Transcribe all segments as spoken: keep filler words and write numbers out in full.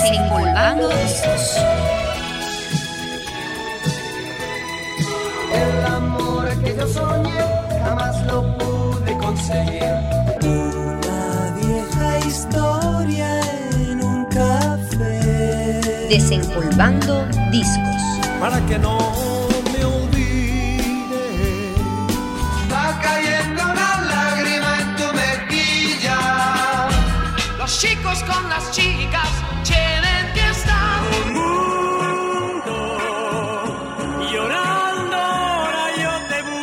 Desempolvando discos. El amor que yo soñé jamás lo pude conseguir. Una vieja historia en un café. Desempolvando discos. Para que no me olvide. Va cayendo una lágrima en tu mejilla. Los chicos con las chicas tienen que estar. El mundo llorando, ahora yo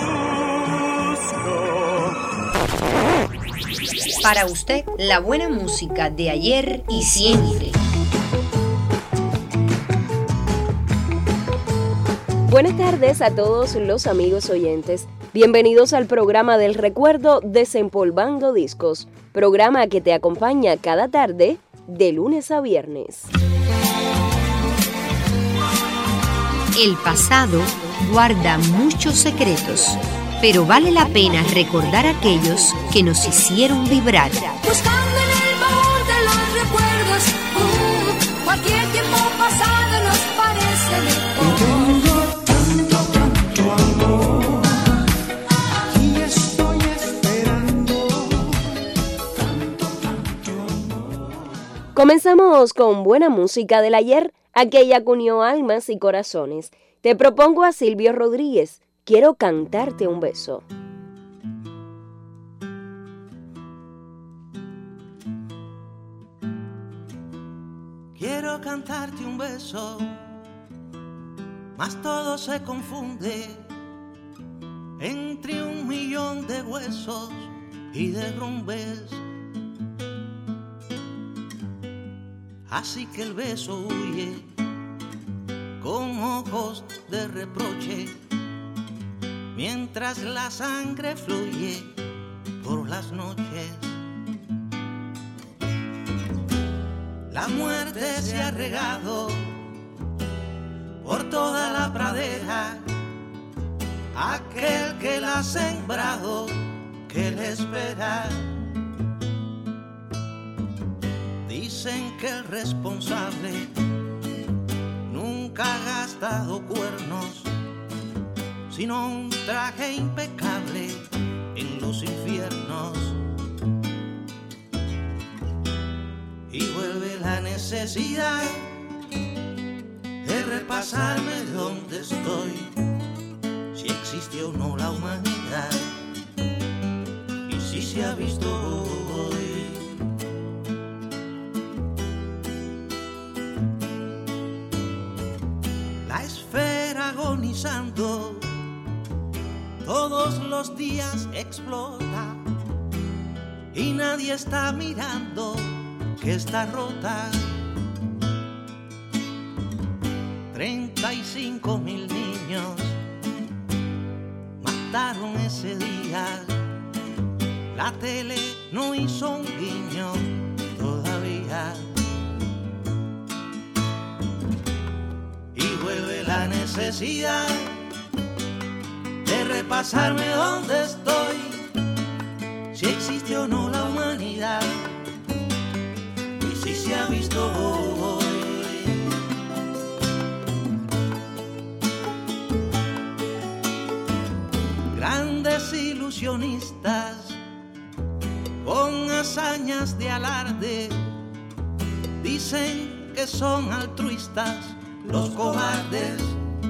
te busco. Para usted, la buena música de ayer y siempre. Buenas tardes a todos los amigos oyentes. Bienvenidos al programa del recuerdo Desempolvando Discos, programa que te acompaña cada tarde de lunes a viernes. El pasado guarda muchos secretos, pero vale la pena recordar aquellos que nos hicieron vibrar. Buscando en el baúl de los recuerdos, uh, cualquier tiempo pasado nos parece mejor. Comenzamos con buena música del ayer, aquella que unió almas y corazones. Te propongo a Silvio Rodríguez, Quiero cantarte un beso. Quiero cantarte un beso, mas todo se confunde entre un millón de huesos y derrumbes. Así que el beso huye con ojos de reproche, mientras la sangre fluye por las noches. La muerte se ha regado por toda la pradera, aquel que la ha sembrado, que le espera. Dicen que el responsable nunca ha gastado cuernos, sino un traje impecable en los infiernos. Y vuelve la necesidad de repasarme dónde estoy, si existe o no la humanidad, y si se ha visto hoy. La esfera agonizando todos los días explota y nadie está mirando que está rota. Treinta y cinco mil niños mataron ese día. La tele no hizo un guiño todavía. Y vuelve la necesidad de repasarme dónde estoy, si existe o no la humanidad, y si se ha visto hoy. Grandes ilusionistas con hazañas de alarde dicen que son altruistas los cobardes,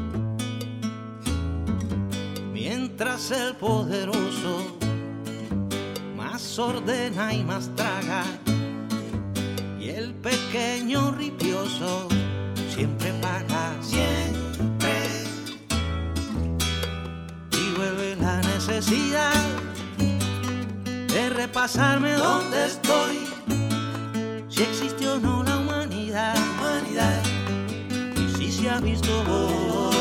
mientras el poderoso más ordena y más traga, y el pequeño ripioso siempre paga, siempre. Y vuelve la necesidad de repasarme dónde estoy, si existe o no la humanidad, humanidad, y si se ha visto hoy.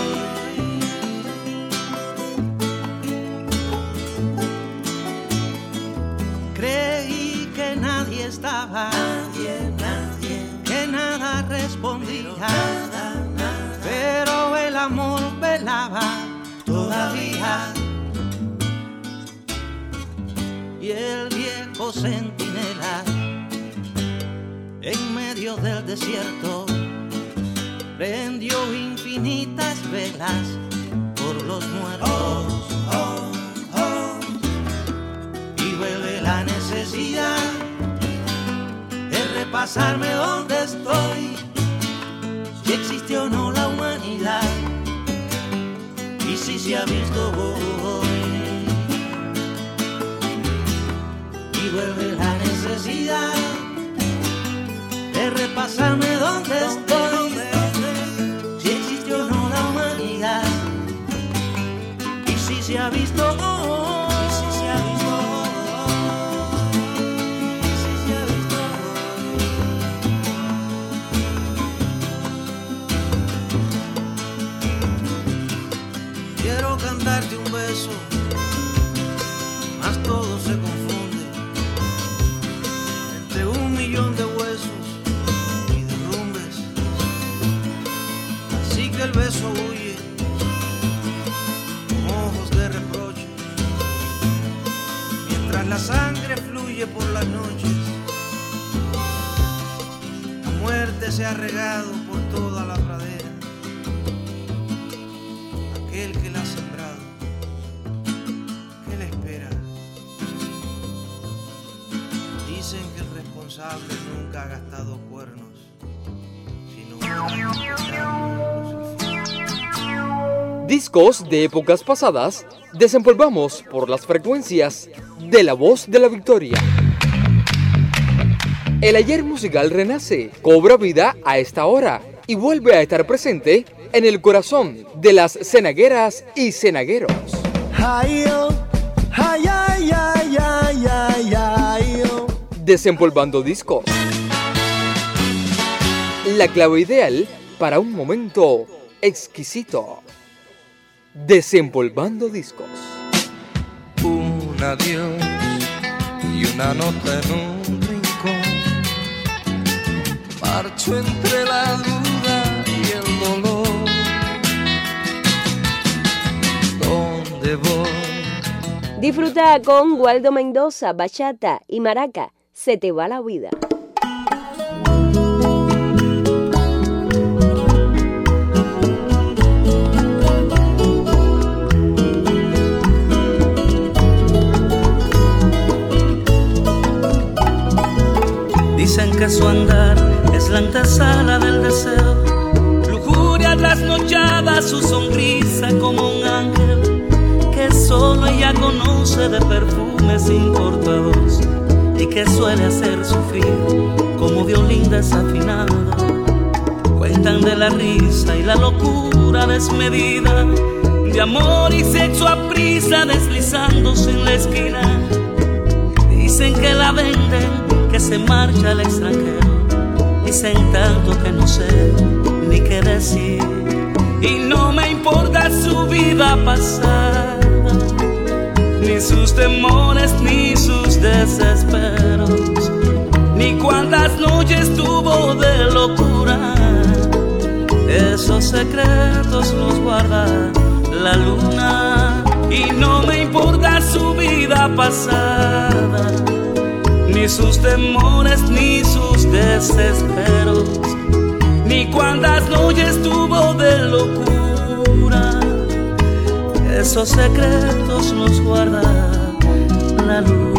Creí que nadie estaba, nadie, nadie, que nada respondía, nada, nada, pero el amor velaba todavía. Y el viejo centinela en medio medio del desierto, prendió infinitas velas por los muertos. Oh, oh, oh. Y vuelve la necesidad de repasarme dónde estoy, si existió o no la humanidad, y si se ha visto hoy. Y vuelve la necesidad de repasarme dónde estoy, si existió o no la humanidad, y si se ha visto hoy. Y si se ha visto hoy. Y si se ha visto hoy. Quiero cantarte un beso, mas todo se confunde entre un millón de huesos y derrumbes. Así que el beso huye con ojos de reproche, mientras la sangre fluye por las noches. La muerte se ha regado por toda la pradera. Aquel que la ha sembrado, ¿qué le espera? Dicen que el responsable nunca ha gastado cuernos, sino Discos de épocas pasadas desempolvamos por las frecuencias de La Voz de la Victoria. El ayer musical renace, cobra vida a esta hora y vuelve a estar presente en el corazón de las cenagueras y cenagueros. Desempolvando discos. La clave ideal para un momento exquisito. Desempolvando discos. Un adiós y una nota en un rincón. Marcho entre la duda y el dolor. ¿Dónde voy? Disfruta con Waldo Mendoza, bachata y maraca. Se te va la vida. Dicen que su andar es la antesala del deseo, lujuria trasnochada, su sonrisa como un ángel que solo ella conoce de perfumes importados y que suele hacer sufrir como violín desafinado. Cuentan de la risa y la locura desmedida, de amor y sexo a prisa deslizándose en la esquina. Dicen que la venden, que se marcha al extranjero. Dicen tanto que no sé ni qué decir, y no me importa su vida pasada, ni sus temores ni sus desesperos, ni cuántas noches tuvo de locura. Esos secretos los guarda la luna, y no me importa su vida pasada, ni sus temores ni sus desesperos, ni cuántas noches tuvo de locura. Esos secretos los guarda la luna.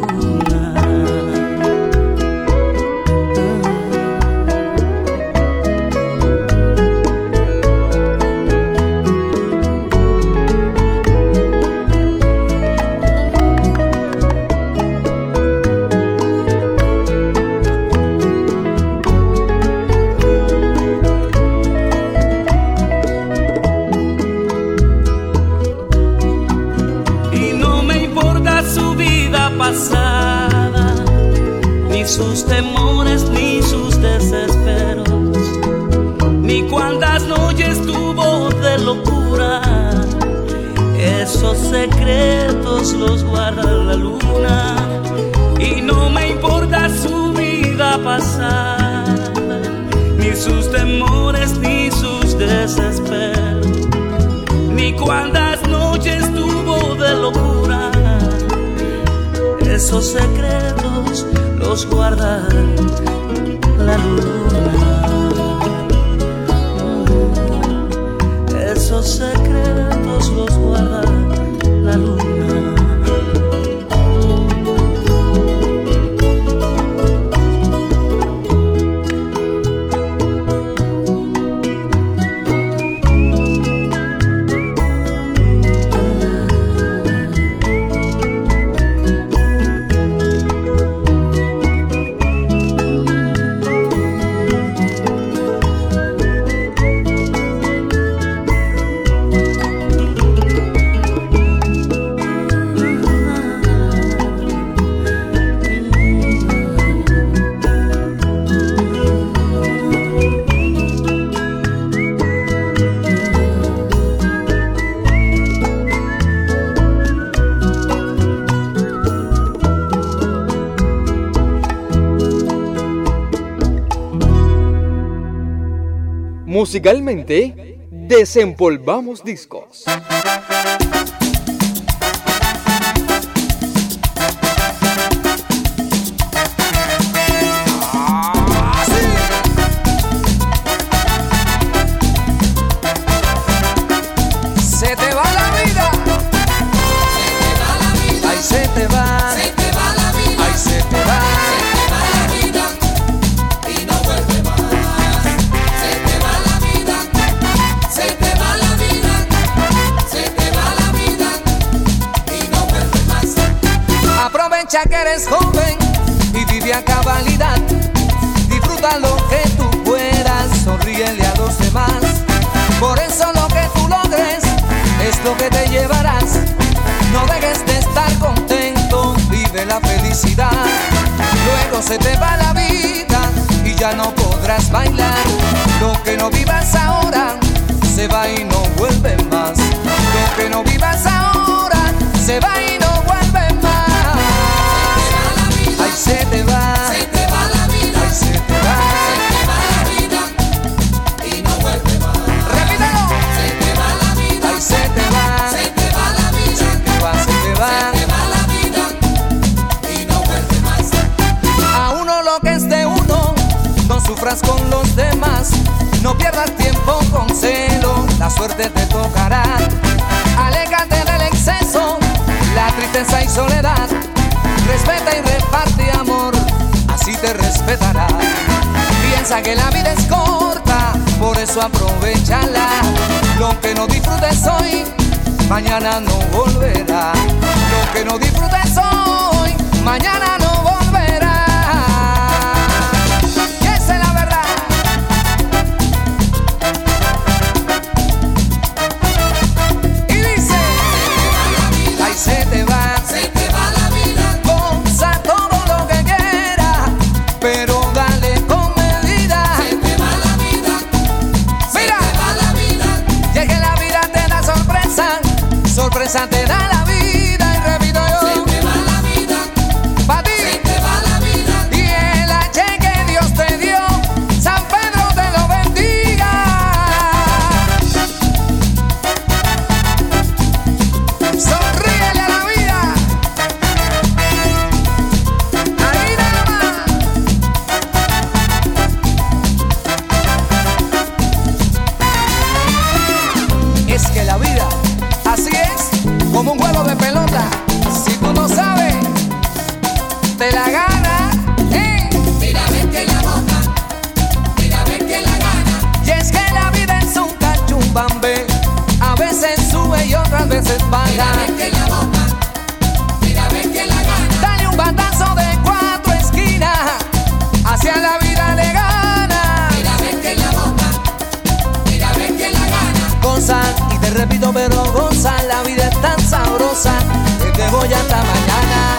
Pasada, ni sus temores ni sus desesperos, ni cuántas noches tuvo de locura. Esos secretos los guarda la luna, y no me importa su vida pasada, ni sus temores ni sus desesperos, ni cuántas noches tuvo de locura. Esos secretos los guarda la luna. Musicalmente, desempolvamos discos. Que eres joven y vive a cabalidad. Disfruta lo que tú puedas, sonríele a los demás. Por eso lo que tú logres es lo que te llevarás. No dejes de estar contento, vive la felicidad. Luego se te va la vida y ya no podrás bailar. Lo que no vivas ahora se va y no vuelve más. Lo que no vivas ahora se va y no vuelve más. Ay, se te va, se te va la vida, ay, se te va, se te va la vida y no vuelve más. Repítelo. Se te va la vida, ay, se te va, se te va la vida, se te va, se te va, se te va la vida y no vuelve más. A uno lo que es de uno, no sufras con los demás, no pierdas tiempo con celo, la suerte te tocará. Aléjate del exceso, la tristeza y soledad. Respeta y reparte amor, así te respetará. Piensa que la vida es corta, por eso aprovechala. Lo que no disfrutes hoy, mañana no volverá. Lo que no disfrutes hoy, mañana no volverá. Y esa es la verdad. Y dice, ay, se te va, se te va la vida, goza todo lo que quieras, pero dale con medida. se te va la vida, se Mira, te va la vida, y es que la vida te da sorpresa, sorpresa te da la vida. Y repito se yo, te va la vida, pa' ti. se te va la vida. Y el H que Dios te dio, San Pedro te lo bendiga. Sonríele a la vida. Ahí nada más. Es que la vida, así es, como un juego de pelota. Si tú no sabes, te la gana, ¿eh? Mira, ven que la boca, mira, ven que la gana. Y es que la vida es un cachumbambe, a veces sube y otras veces Mira, baja. ven que la boca, mira, ven que la gana. Dale un batazo de cuatro esquinas, hacia la vida le gana. Mira, ven que la boca, mira, ven que la gana. Goza, y te repito, pero goza, la vida es tan sabrosa que te voy hasta mañana.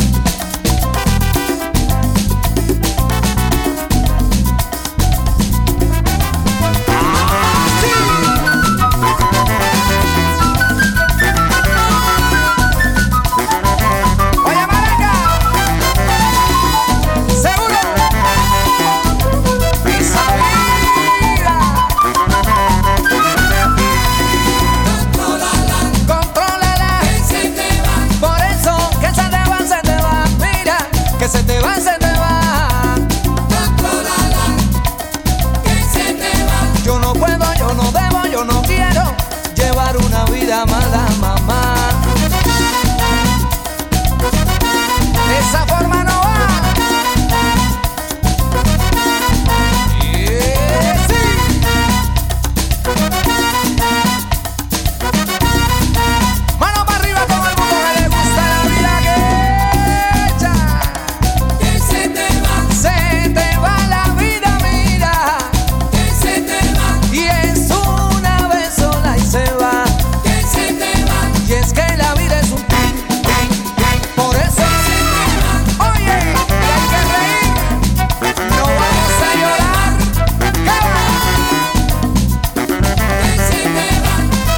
Oye, Maraca, seguro, esa vida, Contrólala, contrólala. que se te va, Por eso que se te va, se te va, mira, que se te va, se te va. contrólala, que se te va. Yo no puedo, yo no debo, yo no quiero llevar una vida mala, mamá. De esa forma no va. Yeah, sí. Mano para arriba, todo el mundo que le gusta la vida que echa. Que se te va, Se te va la vida, mira, que se te va, y es una vez sola y se va. que se te va, Y es que la vida es un tin, tin, tin. Por eso, oye, que hay que reír, no vamos a llorar. ¿Qué va? que se te va,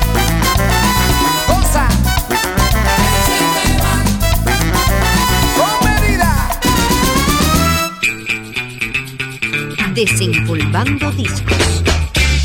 Goza, que se te va. con medida. Desempolvando discos.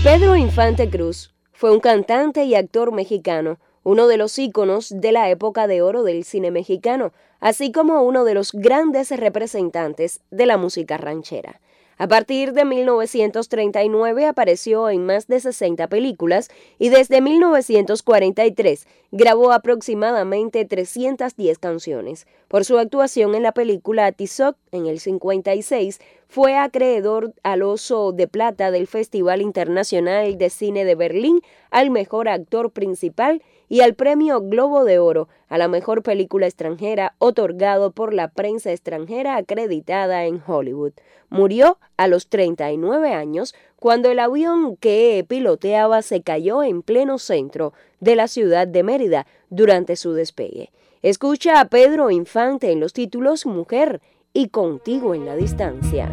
Pedro Infante Cruz fue un cantante y actor mexicano, uno de los íconos de la época de oro del cine mexicano, así como uno de los grandes representantes de la música ranchera. A partir de mil novecientos treinta y nueve apareció en más de sesenta películas y desde mil novecientos cuarenta y tres grabó aproximadamente trescientas diez canciones. Por su actuación en la película Tizoc en el cincuenta y seis, fue acreedor al Oso de Plata del Festival Internacional de Cine de Berlín al mejor actor principal y al premio Globo de Oro a la mejor película extranjera otorgado por la prensa extranjera acreditada en Hollywood. Murió a los treinta y nueve años cuando el avión que piloteaba se cayó en pleno centro de la ciudad de Mérida durante su despegue. Escucha a Pedro Infante en los títulos Mujer y Contigo en la Distancia.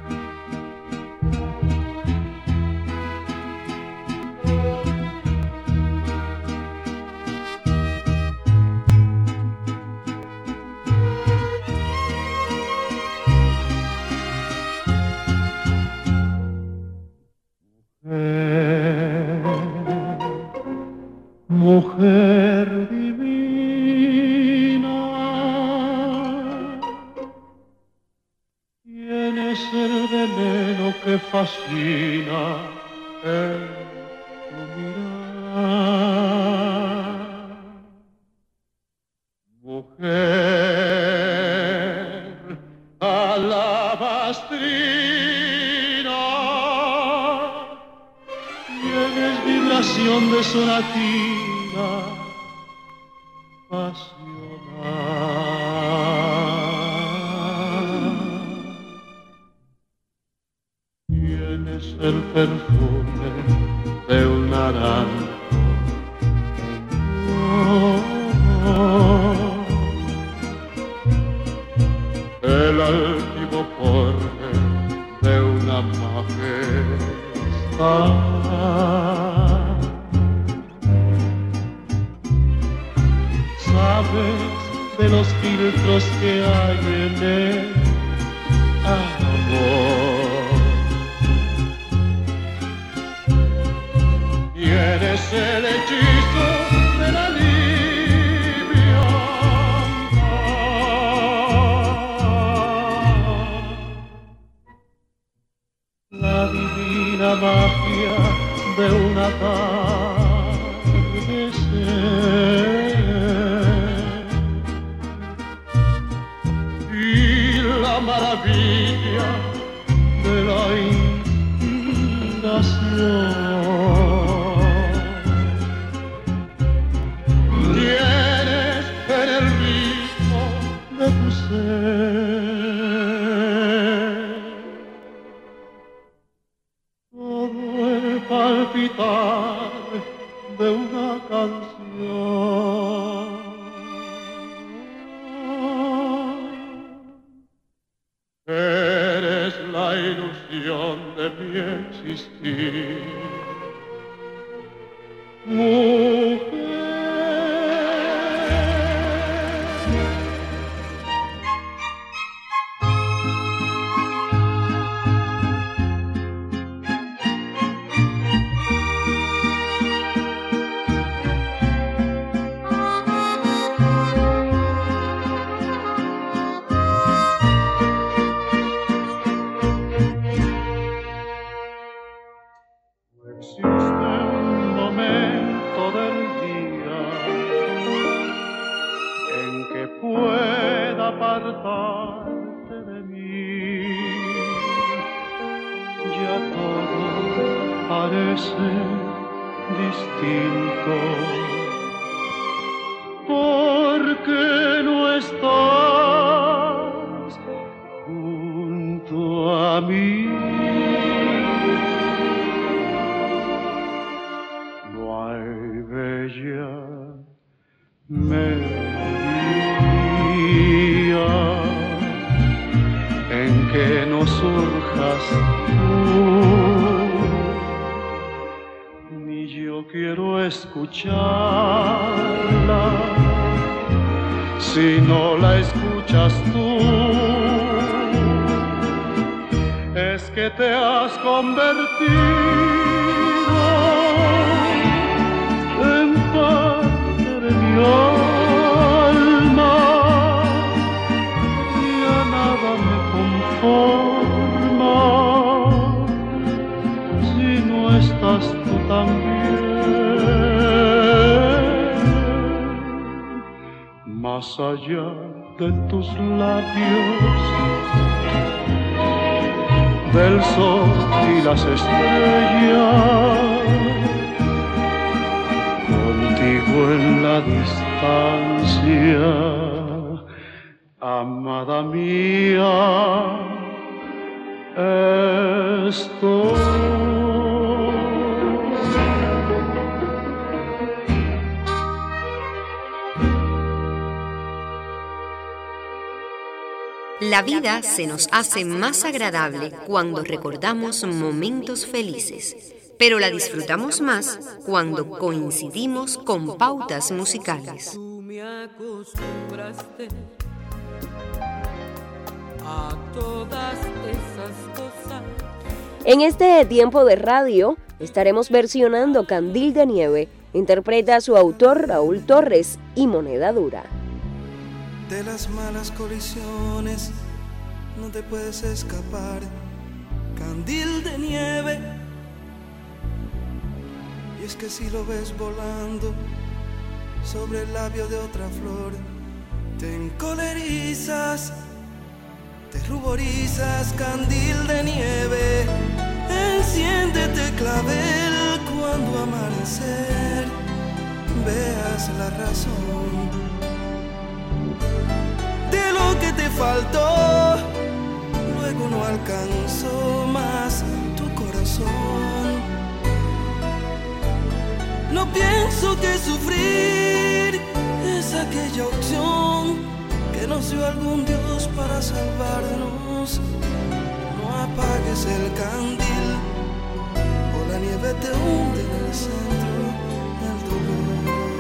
Mujer divina, tienes el veneno que fascina en tu mirar. Mujer alabastrina, tienes vibración de sonatina pasional. Tienes el perfume de un naranjo, oh, oh. El altivo porte de una majestad. Sabes de los filtros que hay en el amor. Tienes el hechizo de la liviandad, la divina magia de una atardecer. Maravilla de la inspiración. Tienes en el ritmo de tu ser todo el palpitar de una canción. Eres la ilusión de mi existir, mujer. Parte de mí, ya todo parece distinto, porque no estás junto a mí. No hay bella melodía en que no surjas tú, ni yo quiero escucharla si no la escuchas tú. Es que te has convertido alma y a nada me conforma si no estás tú también. Más allá de tus labios, del sol y las estrellas, contigo en la distancia, amada mía, estoy. La vida se nos hace más agradable cuando recordamos momentos felices, pero la disfrutamos más cuando coincidimos con pautas musicales. Tú me acostumbraste a todas esas cosas. En este tiempo de radio estaremos versionando Candil de Nieve, interpreta a su autor Raúl Torres y Moneda Dura. De las malas colisiones no te puedes escapar, candil de nieve. Y es que si lo ves volando sobre el labio de otra flor, te encolerizas, te ruborizas, candil de nieve. Enciéndete clavel cuando amanecer veas la razón de lo que te faltó, luego no alcanzó más tu corazón. No pienso que sufrir es aquella opción que nos dio algún Dios para salvarnos. No apagues el candil o la nieve te hunde en el centro del dolor.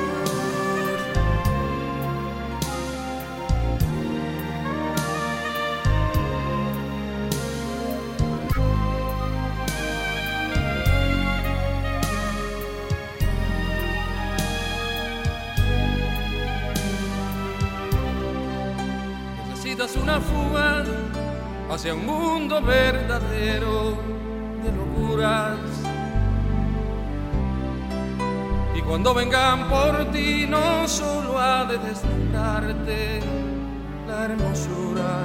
Una fuga hacia un mundo verdadero de locuras, y cuando vengan por ti no solo ha de deslumbrarte la hermosura,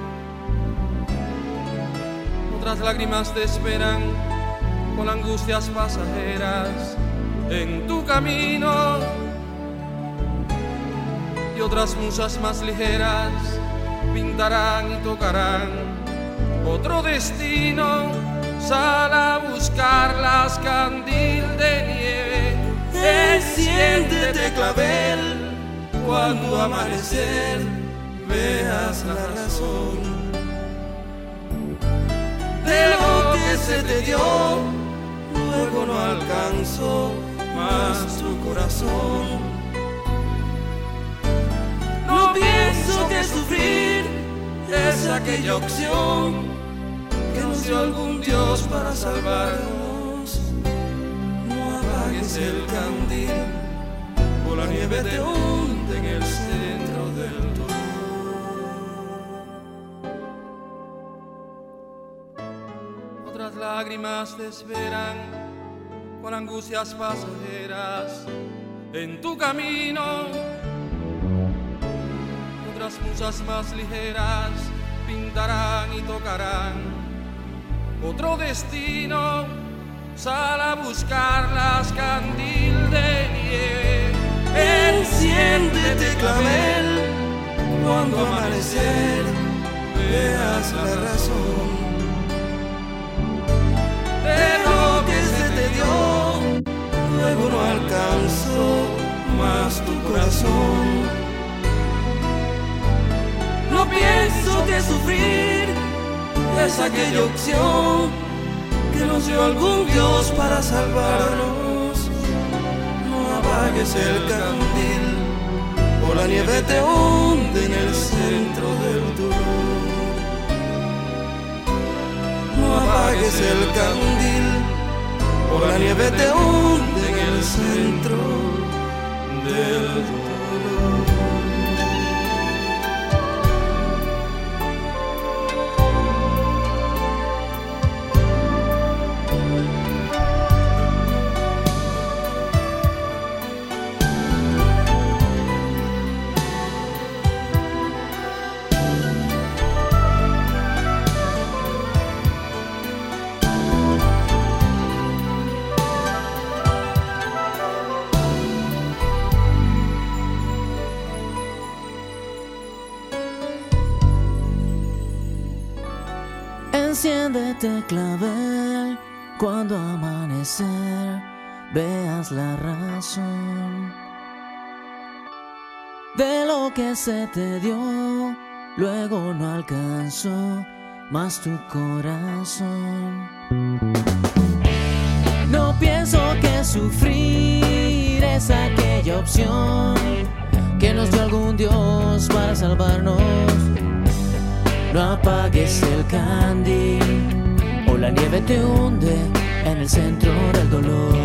otras lágrimas te esperan con angustias pasajeras en tu camino, y otras musas más ligeras pintarán y tocarán otro destino. Sal a buscarlas, candil de nieve. Enciéndete clavel cuando amanecer veas la razón de lo que se te dio, luego no alcanzó más tu corazón. No pienso que sufrir es aquella opción que nos dio algún Dios para salvarnos. No apagues el candil o la nieve te hunde en el centro del dolor. Otras lágrimas te esperan con angustias pasajeras en tu camino. Otras musas más ligeras pintarán y tocarán otro destino. Sal a buscarlas, candil de nieve. Enciéndete clavel cuando amanecer veas la razón de lo que se te dio, luego no alcanzó más tu corazón. No pienso que sufrir es aquella opción que nos dio algún Dios para salvarnos. No apagues el candil o la nieve te hunde en el centro del dolor. No apagues el candil o la nieve te hunde en el centro del dolor. Enciéndete clavel cuando amanecer veas la razón de lo que se te dio, luego no alcanzó más tu corazón. No pienso que sufrir es aquella opción que nos dio algún Dios para salvarnos. No apagues el candil o la nieve te hunde en el centro del dolor.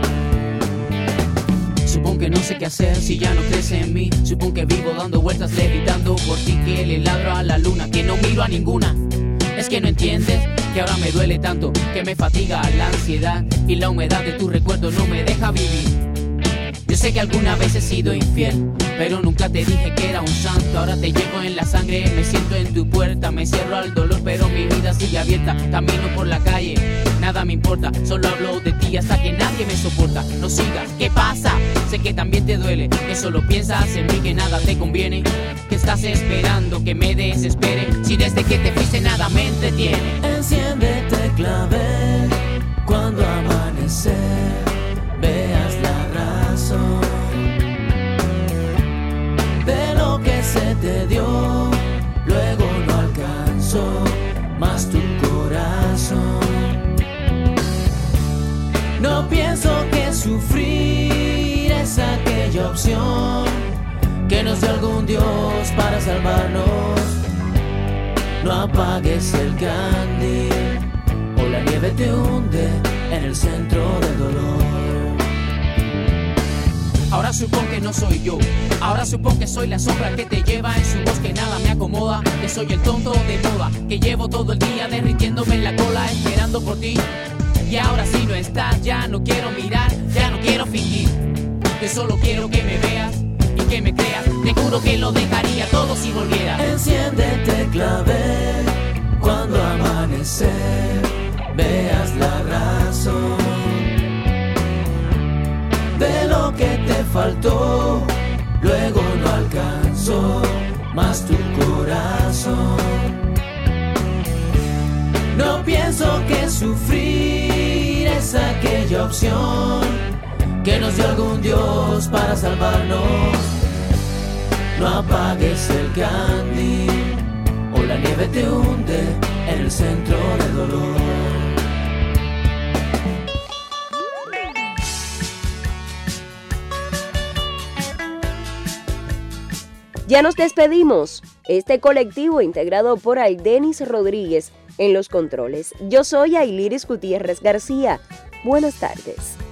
Supongo que no sé qué hacer si ya no crees en mí. Supongo que vivo dando vueltas levitando por ti, que le ladro a la luna, que no miro a ninguna. Es que no entiendes que ahora me duele tanto, que me fatiga la ansiedad y la humedad de tu recuerdo no me deja vivir. Yo sé que alguna vez he sido infiel, pero nunca te dije que era un santo. Ahora te llevo en la sangre, me siento en tu puerta. Me cierro al dolor, pero mi vida sigue abierta. Camino por la calle, nada me importa. Solo hablo de ti hasta que nadie me soporta. No sigas, ¿qué pasa? Sé que también te duele, que solo piensas en mí, que nada te conviene. Que estás esperando que me desespere, si desde que te fuiste nada me entretiene. Enciéndete clavel cuando amanecer veas la razón de lo que se te dio, luego no alcanzó más tu corazón. No pienso que sufrir es aquella opción que nos dio algún Dios para salvarnos. No apagues el candil o la nieve te hunde en el centro del dolor. Ahora supongo que no soy yo, ahora supongo que soy la sombra que te lleva en su voz, que nada me acomoda, que soy el tonto de moda, que llevo todo el día derritiéndome en la cola esperando por ti. Y ahora si no estás ya no quiero mirar, ya no quiero fingir, que solo quiero que me veas y que me creas. Te juro que lo dejaría todo si volviera. Enciéndete clavel cuando amanecer veas la razón de lo que te faltó, luego no alcanzó más tu corazón. No pienso que sufrir es aquella opción que nos dio algún Dios para salvarnos. No apagues el candil o la nieve te hunde en el centro del dolor. Ya nos despedimos. Este colectivo integrado por Aidenis Rodríguez en los controles. Yo soy Ailiris Gutiérrez García. Buenas tardes.